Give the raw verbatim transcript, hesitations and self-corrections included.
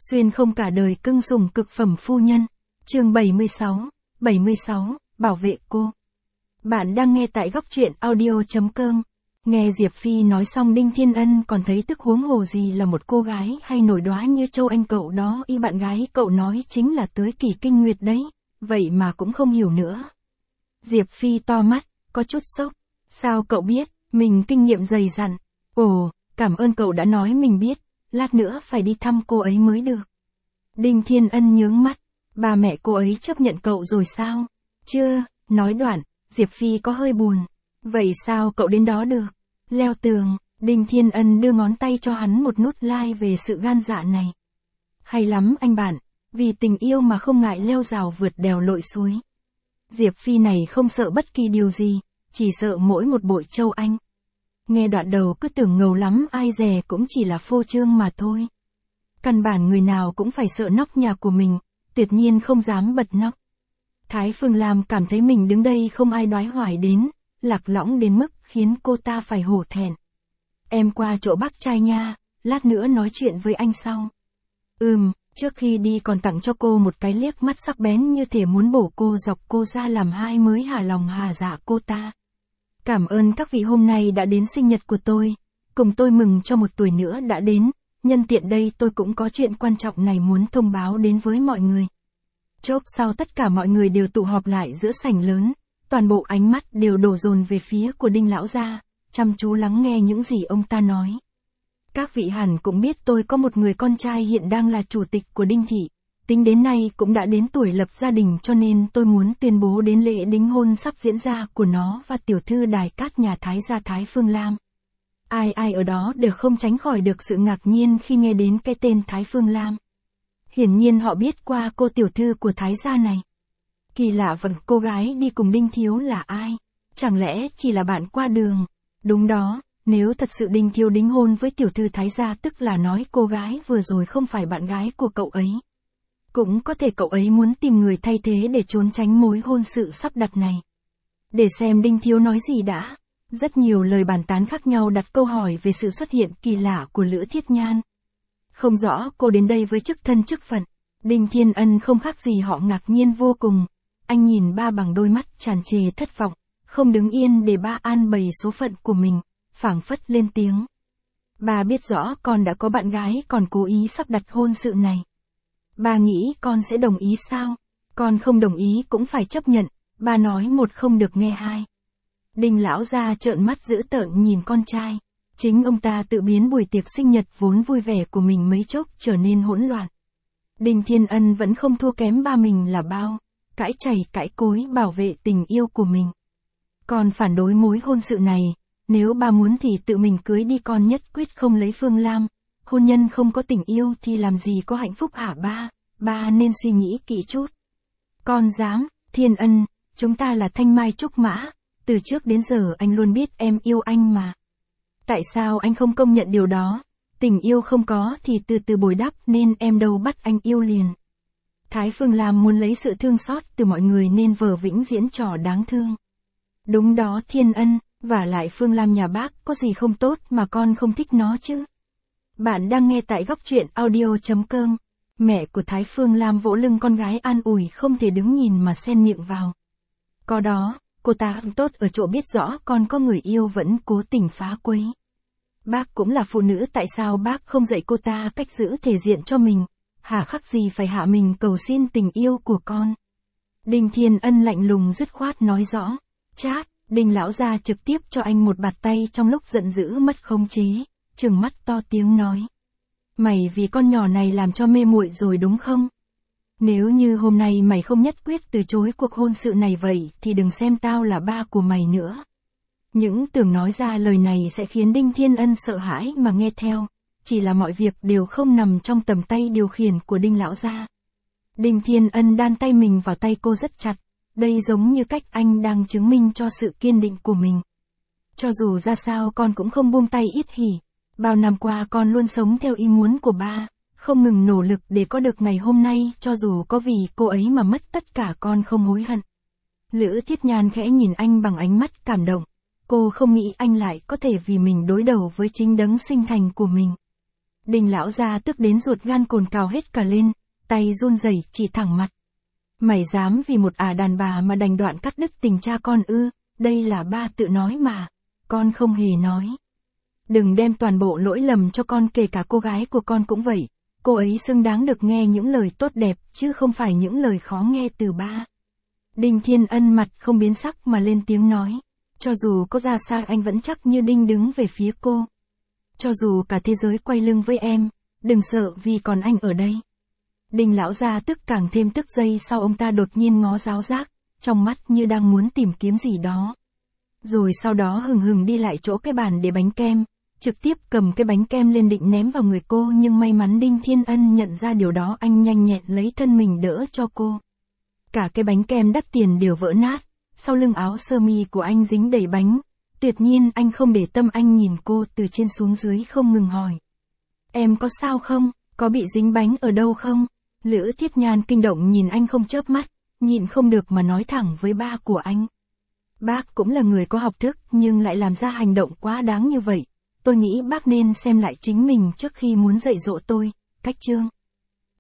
Xuyên không cả đời cưng sủng cực phẩm phu nhân. Chương bảy mươi sáu, bảy mươi sáu, bảo vệ cô. Bạn đang nghe tại góc truyện audio.com. Nghe Diệp Phi nói xong Đinh Thiên Ân còn thấy tức huống hồ gì là một cô gái hay nổi đóa như Châu Anh cậu đó, y bạn gái cậu nói chính là tới kỳ kinh nguyệt đấy, vậy mà cũng không hiểu nữa. Diệp Phi to mắt, có chút sốc. Sao cậu biết? Mình kinh nghiệm dày dặn. Ồ, cảm ơn cậu đã nói mình biết, lát nữa phải đi thăm cô ấy mới được. Đinh Thiên Ân nhướng mắt, ba mẹ cô ấy chấp nhận cậu rồi sao? Chưa, nói đoạn, Diệp Phi có hơi buồn. Vậy sao cậu đến đó được? Leo tường, Đinh Thiên Ân đưa ngón tay cho hắn một nút like về sự gan dạ này. Hay lắm anh bạn, vì tình yêu mà không ngại leo rào vượt đèo lội suối. Diệp Phi này không sợ bất kỳ điều gì, chỉ sợ mỗi một bội Châu Anh. Nghe đoạn đầu cứ tưởng ngầu lắm, ai dè cũng chỉ là phô trương mà thôi. Căn bản người nào cũng phải sợ nóc nhà của mình, tuyệt nhiên không dám bật nóc. Thái Phương Lam cảm thấy mình đứng đây không ai đoái hoài đến, lạc lõng đến mức khiến cô ta phải hổ thẹn. Em qua chỗ bác trai nha, lát nữa nói chuyện với anh sau. Ừm, trước khi đi còn tặng cho cô một cái liếc mắt sắc bén như thể muốn bổ cô dọc cô ra làm hai mới hả lòng hà dạ cô ta. Cảm ơn các vị hôm nay đã đến sinh nhật của tôi, cùng tôi mừng cho một tuổi nữa đã đến, nhân tiện đây tôi cũng có chuyện quan trọng này muốn thông báo đến với mọi người. Chốc sau tất cả mọi người đều tụ họp lại giữa sảnh lớn, toàn bộ ánh mắt đều đổ dồn về phía của Đinh lão gia, chăm chú lắng nghe những gì ông ta nói. Các vị hẳn cũng biết tôi có một người con trai hiện đang là chủ tịch của Đinh thị, tính đến nay cũng đã đến tuổi lập gia đình, cho nên tôi muốn tuyên bố đến lễ đính hôn sắp diễn ra của nó và tiểu thư đài cát nhà Thái gia Thái Phương Lam. Ai ai ở đó đều không tránh khỏi được sự ngạc nhiên khi nghe đến cái tên Thái Phương Lam. Hiển nhiên họ biết qua cô tiểu thư của Thái gia này. Kỳ lạ vâng, cô gái đi cùng Đinh Thiếu là ai? Chẳng lẽ chỉ là bạn qua đường? Đúng đó, nếu thật sự Đinh Thiếu đính hôn với tiểu thư Thái gia tức là nói cô gái vừa rồi không phải bạn gái của cậu ấy. Cũng có thể cậu ấy muốn tìm người thay thế để trốn tránh mối hôn sự sắp đặt này. Để xem Đinh Thiếu nói gì đã. Rất nhiều lời bàn tán khác nhau đặt câu hỏi về sự xuất hiện kỳ lạ của Lữ Thiết Nhan. Không rõ cô đến đây với chức thân chức phận. Đinh Thiên Ân không khác gì họ, ngạc nhiên vô cùng. Anh nhìn ba bằng đôi mắt tràn trề thất vọng, không đứng yên để ba an bày số phận của mình, phảng phất lên tiếng. Ba biết rõ con đã có bạn gái còn cố ý sắp đặt hôn sự này. Ba nghĩ con sẽ đồng ý sao? Con không đồng ý cũng phải chấp nhận, ba nói một không được nghe hai. Đinh lão gia trợn mắt dữ tợn nhìn con trai. Chính ông ta tự biến buổi tiệc sinh nhật vốn vui vẻ của mình mấy chốc trở nên hỗn loạn. Đinh Thiên Ân vẫn không thua kém ba mình là bao, cãi chày cãi cối bảo vệ tình yêu của mình. Con phản đối mối hôn sự này, nếu ba muốn thì tự mình cưới đi, con nhất quyết không lấy Phương Lam. Hôn nhân không có tình yêu thì làm gì có hạnh phúc hả ba? Ba nên suy nghĩ kỹ chút. Con dám? Thiên Ân, chúng ta là thanh mai trúc mã, từ trước đến giờ anh luôn biết em yêu anh mà. Tại sao anh không công nhận điều đó? Tình yêu không có thì từ từ bồi đắp, nên em đâu bắt anh yêu liền. Thái Phương Lam muốn lấy sự thương xót từ mọi người nên vờ vĩnh diễn trò đáng thương. Đúng đó Thiên Ân, vả lại Phương Lam nhà bác có gì không tốt mà con không thích nó chứ? Bạn đang nghe tại góc truyện audio.com. Mẹ của Thái Phương Lam vỗ lưng con gái an ủi không thể đứng nhìn mà xen miệng vào. Có đó, cô ta tốt ở chỗ biết rõ con có người yêu vẫn cố tình phá quấy. Bác cũng là phụ nữ, tại sao bác không dạy cô ta cách giữ thể diện cho mình? Hà khắc gì phải hạ mình cầu xin tình yêu của con? Đinh Thiên Ân lạnh lùng dứt khoát nói rõ. Chát, Đinh lão gia trực tiếp cho anh một bạt tay trong lúc giận dữ mất khống chế, trừng mắt to tiếng nói. Mày vì con nhỏ này làm cho mê muội rồi đúng không? Nếu như hôm nay mày không nhất quyết từ chối cuộc hôn sự này vậy thì đừng xem tao là ba của mày nữa. Những tưởng nói ra lời này sẽ khiến Đinh Thiên Ân sợ hãi mà nghe theo, chỉ là mọi việc đều không nằm trong tầm tay điều khiển của Đinh lão gia. Đinh Thiên Ân đan tay mình vào tay cô rất chặt, đây giống như cách anh đang chứng minh cho sự kiên định của mình. Cho dù ra sao con cũng không buông tay ít hỉ, bao năm qua con luôn sống theo ý muốn của ba, không ngừng nỗ lực để có được ngày hôm nay, cho dù có vì cô ấy mà mất tất cả con không hối hận. Lữ Thiết Nhan khẽ nhìn anh bằng ánh mắt cảm động. Cô không nghĩ anh lại có thể vì mình đối đầu với chính đấng sinh thành của mình. Đinh lão gia tức đến ruột gan cồn cào hết cả lên, tay run rẩy chỉ thẳng mặt. Mày dám vì một ả đàn bà mà đành đoạn cắt đứt tình cha con ư? Đây là ba tự nói mà, con không hề nói. Đừng đem toàn bộ lỗi lầm cho con, kể cả cô gái của con cũng vậy. Cô ấy xứng đáng được nghe những lời tốt đẹp, chứ không phải những lời khó nghe từ ba. Đinh Thiên Ân mặt không biến sắc mà lên tiếng nói. Cho dù có ra sao anh vẫn chắc như đinh đứng về phía cô. Cho dù cả thế giới quay lưng với em, đừng sợ vì còn anh ở đây. Đinh lão gia tức càng thêm tức, giây sau ông ta đột nhiên ngó giáo giác, trong mắt như đang muốn tìm kiếm gì đó. Rồi sau đó hừng hừng đi lại chỗ cái bàn để bánh kem, trực tiếp cầm cái bánh kem lên định ném vào người cô, nhưng may mắn Đinh Thiên Ân nhận ra điều đó, anh nhanh nhẹn lấy thân mình đỡ cho cô. Cả cái bánh kem đắt tiền đều vỡ nát, sau lưng áo sơ mi của anh dính đầy bánh. Tuyệt nhiên anh không để tâm, anh nhìn cô từ trên xuống dưới không ngừng hỏi. Em có sao không? Có bị dính bánh ở đâu không? Lữ Thiết Nhan kinh động nhìn anh không chớp mắt, nhịn không được mà nói thẳng với ba của anh. Bác cũng là người có học thức nhưng lại làm ra hành động quá đáng như vậy. Tôi nghĩ bác nên xem lại chính mình trước khi muốn dạy dỗ tôi. Cách chương